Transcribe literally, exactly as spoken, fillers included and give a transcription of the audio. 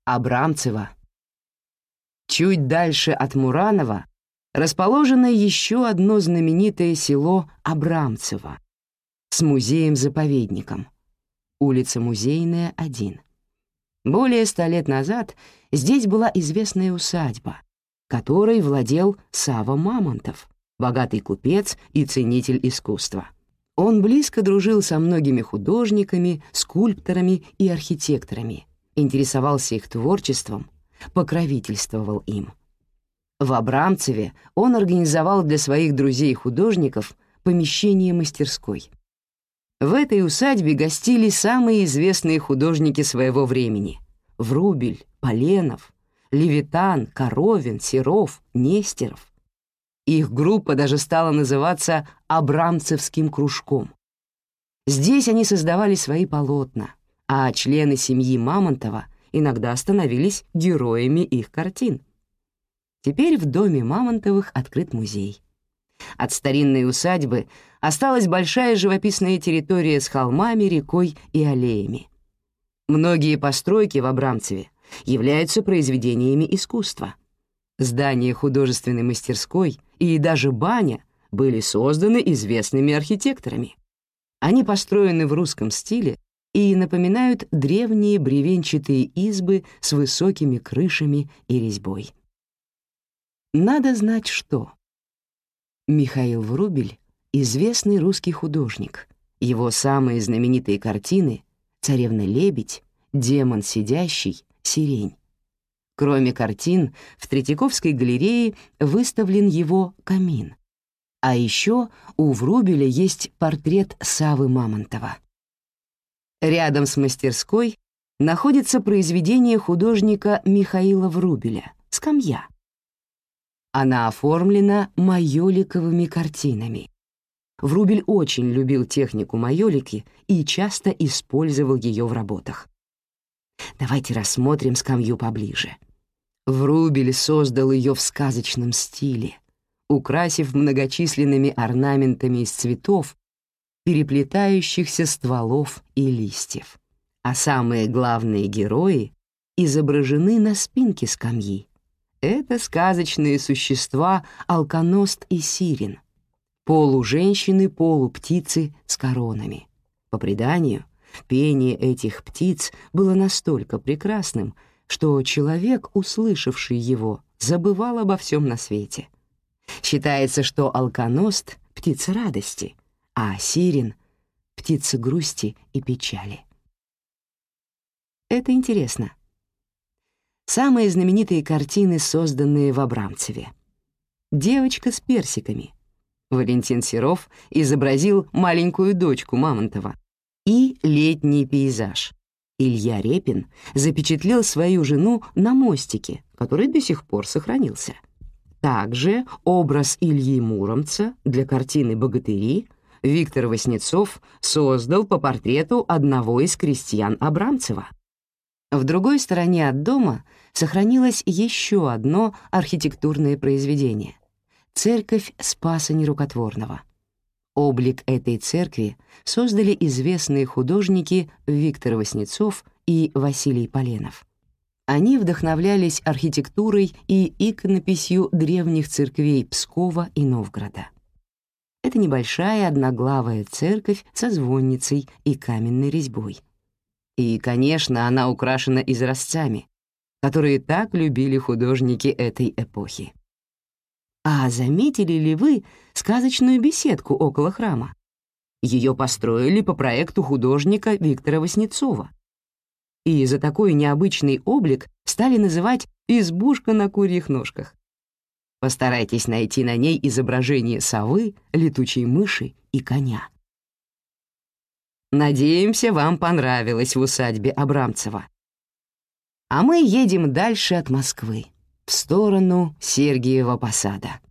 Абрамцево. Чуть дальше от Муранова расположено еще одно знаменитое село Абрамцево с музеем-заповедником, улица Музейная, один. Более ста лет назад здесь была известная усадьба, которой владел Сава Мамонтов, богатый купец и ценитель искусства. Он близко дружил со многими художниками, скульпторами и архитекторами, интересовался их творчеством, покровительствовал им. В Абрамцеве он организовал для своих друзей-художников помещение мастерской. В этой усадьбе гостили самые известные художники своего времени — Врубель, Поленов, Левитан, Коровин, Серов, Нестеров. Их группа даже стала называться Абрамцевским кружком. Здесь они создавали свои полотна, а члены семьи Мамонтова иногда становились героями их картин. Теперь в доме Мамонтовых открыт музей. От старинной усадьбы осталась большая живописная территория с холмами, рекой и аллеями. Многие постройки в Абрамцеве являются произведениями искусства. Здание художественной мастерской и даже баня были созданы известными архитекторами. Они построены в русском стиле и напоминают древние бревенчатые избы с высокими крышами и резьбой. Надо знать, что Михаил Врубель — известный русский художник. Его самые знаменитые картины — «Царевна-лебедь», «Демон сидящий», «Сирень». Кроме картин, в Третьяковской галерее выставлен его камин. А еще у Врубеля есть портрет Савы Мамонтова. Рядом с мастерской находится произведение художника Михаила Врубеля «Скамья». Она оформлена майоликовыми картинами. Врубель очень любил технику майолики и часто использовал ее в работах. Давайте рассмотрим скамью поближе. Врубель создал ее в сказочном стиле, украсив многочисленными орнаментами из цветов, переплетающихся стволов и листьев. А самые главные герои изображены на спинке скамьи. Это сказочные существа Алконост и Сирен, полуженщины, полуптицы с коронами. По преданию, пение этих птиц было настолько прекрасным, что человек, услышавший его, забывал обо всем на свете. Считается, что Алконост — птица радости, а Сирен — птица грусти и печали. Это интересно. Самые знаменитые картины, созданные в Абрамцеве. «Девочка с персиками». Валентин Серов изобразил маленькую дочку Мамонтова. И «Летний пейзаж». Илья Репин запечатлел свою жену на мостике, который до сих пор сохранился. Также образ Ильи Муромца для картины «Богатыри» Виктор Васнецов создал по портрету одного из крестьян Абрамцева. В другой стороне от дома сохранилось еще одно архитектурное произведение — церковь Спаса Нерукотворного. Облик этой церкви создали известные художники Виктор Васнецов и Василий Поленов. Они вдохновлялись архитектурой и иконописью древних церквей Пскова и Новгорода. Это небольшая одноглавая церковь со звонницей и каменной резьбой. И, конечно, она украшена изразцами, которые так любили художники этой эпохи. А заметили ли вы сказочную беседку около храма? Ее построили по проекту художника Виктора Васнецова. И за такой необычный облик стали называть «избушка на курьих ножках». Постарайтесь найти на ней изображение совы, летучей мыши и коня. Надеемся, вам понравилось в усадьбе Абрамцева. А мы едем дальше от Москвы, в сторону Сергиева Посада.